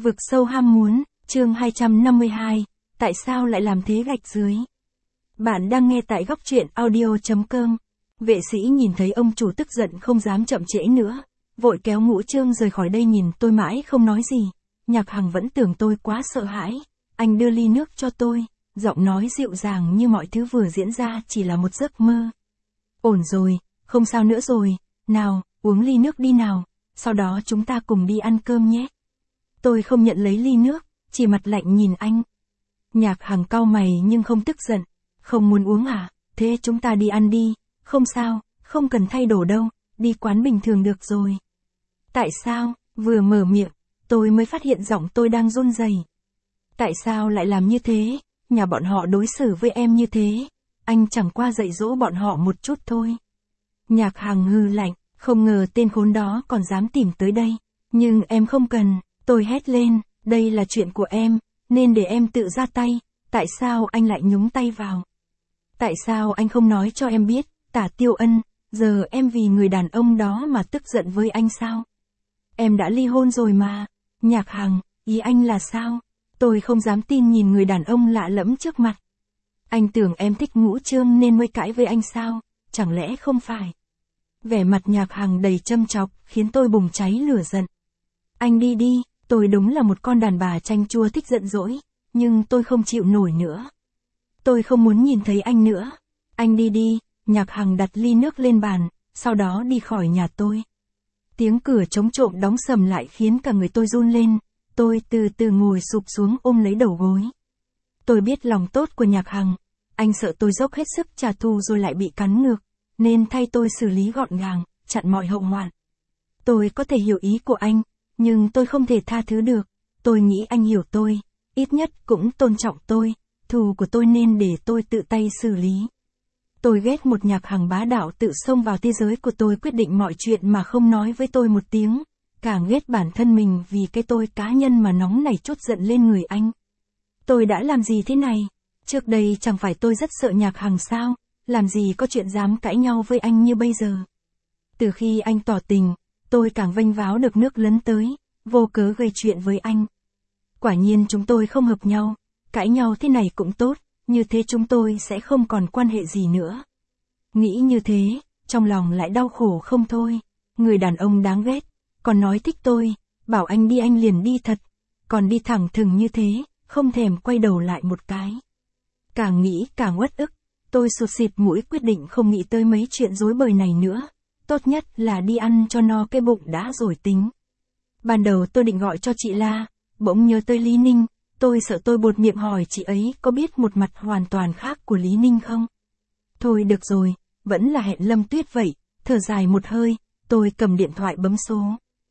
Vực sâu ham muốn, chương 252, tại sao lại làm thế gạch dưới. Bạn đang nghe tại góc truyện audio.com. Vệ sĩ nhìn thấy ông chủ tức giận không dám chậm trễ nữa, vội kéo Ngũ Trương rời khỏi đây, nhìn tôi mãi không nói gì. Nhạc Hằng vẫn tưởng tôi quá sợ hãi, anh đưa ly nước cho tôi, giọng nói dịu dàng như mọi thứ vừa diễn ra chỉ là một giấc mơ. Ổn rồi, không sao nữa rồi, nào, uống ly nước đi nào, sau đó chúng ta cùng đi ăn cơm nhé. Tôi không nhận lấy ly nước, chỉ mặt lạnh nhìn anh. Nhạc Hằng cau mày nhưng không tức giận. Không muốn uống à, thế chúng ta đi ăn đi, không sao, không cần thay đồ đâu, đi quán bình thường được rồi. Tại sao, vừa mở miệng, tôi mới phát hiện giọng tôi đang run rẩy. Tại sao lại làm như thế, nhà bọn họ đối xử với em như thế, anh chẳng qua dạy dỗ bọn họ một chút thôi. Nhạc Hằng hừ lạnh, không ngờ tên khốn đó còn dám tìm tới đây, nhưng em không cần. Tôi hét lên, đây là chuyện của em, nên để em tự ra tay, tại sao anh lại nhúng tay vào? Tại sao anh không nói cho em biết, Tả Tiêu Ân, giờ em vì người đàn ông đó mà tức giận với anh sao? Em đã ly hôn rồi mà. Nhạc Hằng, ý anh là sao? Tôi không dám tin nhìn người đàn ông lạ lẫm trước mặt. Anh tưởng em thích Ngũ Trương nên mới cãi với anh sao? Chẳng lẽ không phải? Vẻ mặt Nhạc Hằng đầy châm chọc, khiến tôi bùng cháy lửa giận. Anh đi đi. Tôi đúng là một con đàn bà chanh chua thích giận dỗi, nhưng tôi không chịu nổi nữa. Tôi không muốn nhìn thấy anh nữa. Anh đi đi. Nhạc Hằng đặt ly nước lên bàn, sau đó đi khỏi nhà tôi. Tiếng cửa trống trộm đóng sầm lại khiến cả người tôi run lên, tôi từ từ ngồi sụp xuống ôm lấy đầu gối. Tôi biết lòng tốt của Nhạc Hằng, anh sợ tôi dốc hết sức trả thù rồi lại bị cắn ngược, nên thay tôi xử lý gọn gàng, chặn mọi hậu hoạn. Tôi có thể hiểu ý của anh, nhưng tôi không thể tha thứ được. Tôi nghĩ anh hiểu tôi, ít nhất cũng tôn trọng tôi, thù của tôi nên để tôi tự tay xử lý. Tôi ghét một Nhạc Hằng bá đạo tự xông vào thế giới của tôi, quyết định mọi chuyện mà không nói với tôi một tiếng. Càng ghét bản thân mình vì cái tôi cá nhân mà nóng nảy trút giận lên người anh. Tôi đã làm gì thế này? Trước đây chẳng phải tôi rất sợ Nhạc Hằng sao? Làm gì có chuyện dám cãi nhau với anh như bây giờ? Từ khi anh tỏ tình, tôi càng vênh váo được nước lấn tới, vô cớ gây chuyện với anh. Quả nhiên chúng tôi không hợp nhau, cãi nhau thế này cũng tốt, như thế chúng tôi sẽ không còn quan hệ gì nữa. Nghĩ như thế, trong lòng lại đau khổ không thôi. Người đàn ông đáng ghét, còn nói thích tôi, bảo anh đi anh liền đi thật, còn đi thẳng thừng như thế, không thèm quay đầu lại một cái. Càng nghĩ càng uất ức, tôi sụt sịt mũi quyết định không nghĩ tới mấy chuyện rối bời này nữa. Tốt nhất là đi ăn cho no cái bụng đã rồi tính. Ban đầu tôi định gọi cho chị La, bỗng nhớ tới Lý Ninh, tôi sợ tôi buột miệng hỏi chị ấy có biết một mặt hoàn toàn khác của Lý Ninh không. Thôi được rồi, vẫn là hẹn Lâm Tuyết vậy, thở dài một hơi, tôi cầm điện thoại bấm số.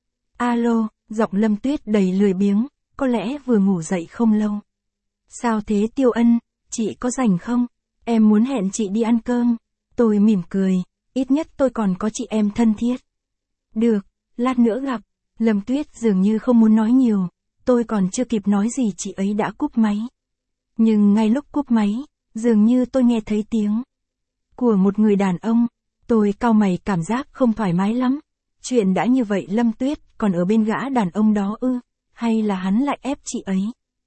Alo, giọng Lâm Tuyết đầy lười biếng, có lẽ vừa ngủ dậy không lâu. Sao thế Tiêu Ân, chị có rảnh không? Em muốn hẹn chị đi ăn cơm. Tôi mỉm cười, ít nhất tôi còn có chị em thân thiết. Được, lát nữa gặp. Lâm Tuyết dường như không muốn nói nhiều, tôi còn chưa kịp nói gì chị ấy đã cúp máy. Nhưng ngay lúc cúp máy, dường như tôi nghe thấy tiếng của một người đàn ông, tôi cau mày cảm giác không thoải mái lắm. Chuyện đã như vậy Lâm Tuyết còn ở bên gã đàn ông đó ư, hay là hắn lại ép chị ấy?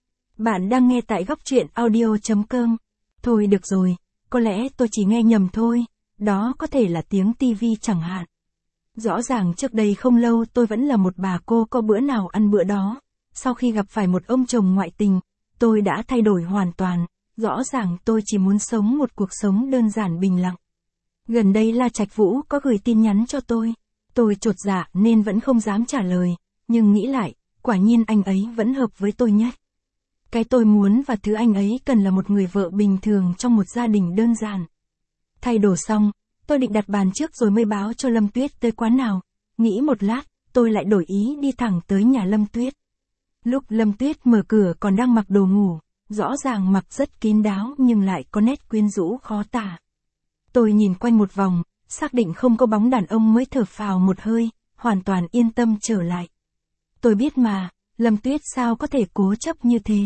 Bạn đang nghe tại góc truyện audio.com. Thôi được rồi, có lẽ tôi chỉ nghe nhầm thôi, đó có thể là tiếng tivi chẳng hạn. Rõ ràng trước đây không lâu tôi vẫn là một bà cô có bữa nào ăn bữa đó. Sau khi gặp phải một ông chồng ngoại tình, tôi đã thay đổi hoàn toàn. Rõ ràng tôi chỉ muốn sống một cuộc sống đơn giản bình lặng. Gần đây La Trạch Vũ có gửi tin nhắn cho tôi. Tôi chột dạ nên vẫn không dám trả lời. Nhưng nghĩ lại, quả nhiên anh ấy vẫn hợp với tôi nhất. Cái tôi muốn và thứ anh ấy cần là một người vợ bình thường trong một gia đình đơn giản. Thay đồ xong, tôi định đặt bàn trước rồi mới báo cho Lâm Tuyết tới quán nào. Nghĩ một lát, tôi lại đổi ý đi thẳng tới nhà Lâm Tuyết. Lúc Lâm Tuyết mở cửa còn đang mặc đồ ngủ, rõ ràng mặc rất kín đáo nhưng lại có nét quyến rũ khó tả. Tôi nhìn quanh một vòng, xác định không có bóng đàn ông mới thở phào một hơi, hoàn toàn yên tâm trở lại. Tôi biết mà, Lâm Tuyết sao có thể cố chấp như thế.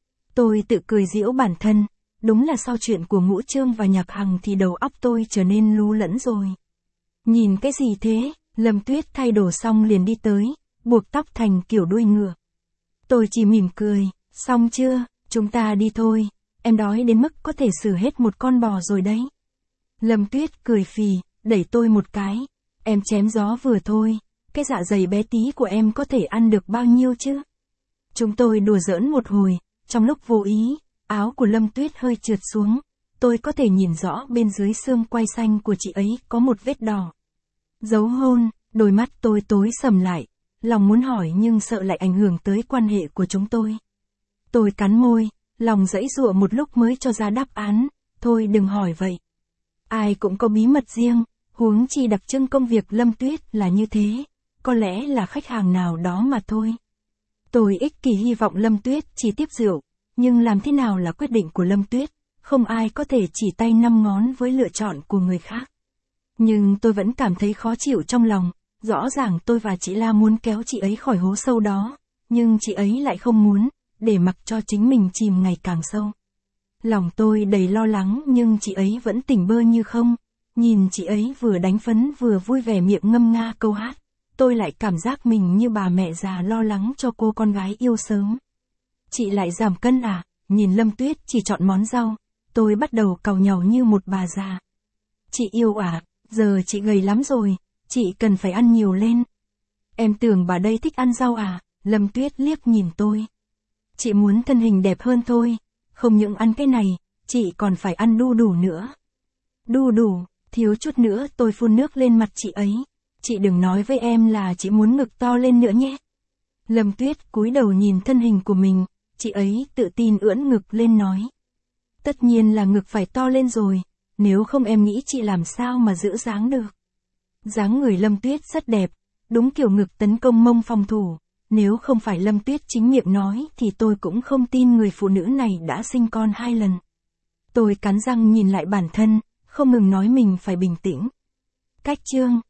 Tôi tự cười giễu bản thân. Đúng là sau chuyện của Ngũ Trương và Nhạc Hằng thì đầu óc tôi trở nên lú lẫn rồi. Nhìn cái gì thế? Lâm Tuyết thay đồ xong liền đi tới, buộc tóc thành kiểu đuôi ngựa. Tôi chỉ mỉm cười, xong chưa, chúng ta đi thôi, em đói đến mức có thể xử hết một con bò rồi đấy. Lâm Tuyết cười phì, đẩy tôi một cái, em chém gió vừa thôi, cái dạ dày bé tí của em có thể ăn được bao nhiêu chứ? Chúng tôi đùa giỡn một hồi, trong lúc vô ý, áo của Lâm Tuyết hơi trượt xuống, tôi có thể nhìn rõ bên dưới xương quai xanh của chị ấy có một vết đỏ. Dấu hôn, đôi mắt tôi tối sầm lại, lòng muốn hỏi nhưng sợ lại ảnh hưởng tới quan hệ của chúng tôi. Tôi cắn môi, lòng giãy giụa một lúc mới cho ra đáp án, thôi đừng hỏi vậy. Ai cũng có bí mật riêng, huống chi đặc trưng công việc Lâm Tuyết là như thế, có lẽ là khách hàng nào đó mà thôi. Tôi ích kỷ hy vọng Lâm Tuyết chỉ tiếp rượu, nhưng làm thế nào là quyết định của Lâm Tuyết, không ai có thể chỉ tay năm ngón với lựa chọn của người khác. Nhưng tôi vẫn cảm thấy khó chịu trong lòng, rõ ràng tôi và chị La muốn kéo chị ấy khỏi hố sâu đó, nhưng chị ấy lại không muốn, để mặc cho chính mình chìm ngày càng sâu. Lòng tôi đầy lo lắng nhưng chị ấy vẫn tỉnh bơ như không, nhìn chị ấy vừa đánh phấn vừa vui vẻ miệng ngâm nga câu hát, tôi lại cảm giác mình như bà mẹ già lo lắng cho cô con gái yêu sớm. Chị lại giảm cân à? Nhìn Lâm Tuyết chỉ chọn món rau, tôi bắt đầu càu nhàu như một bà già. Chị yêu à, giờ chị gầy lắm rồi, chị cần phải ăn nhiều lên. Em tưởng bà đây thích ăn rau à? Lâm Tuyết liếc nhìn tôi. Chị muốn thân hình đẹp hơn thôi, không những ăn cái này, chị còn phải ăn đu đủ nữa. Đu đủ, thiếu chút nữa tôi phun nước lên mặt chị ấy. Chị đừng nói với em là chị muốn ngực to lên nữa nhé. Lâm Tuyết cúi đầu nhìn thân hình của mình, chị ấy tự tin ưỡn ngực lên nói. Tất nhiên là ngực phải to lên rồi, nếu không em nghĩ chị làm sao mà giữ dáng được. Dáng người Lâm Tuyết rất đẹp, đúng kiểu ngực tấn công mông phòng thủ, nếu không phải Lâm Tuyết chính miệng nói thì tôi cũng không tin người phụ nữ này đã sinh con 2 lần. Tôi cắn răng nhìn lại bản thân, không ngừng nói mình phải bình tĩnh. Cách chương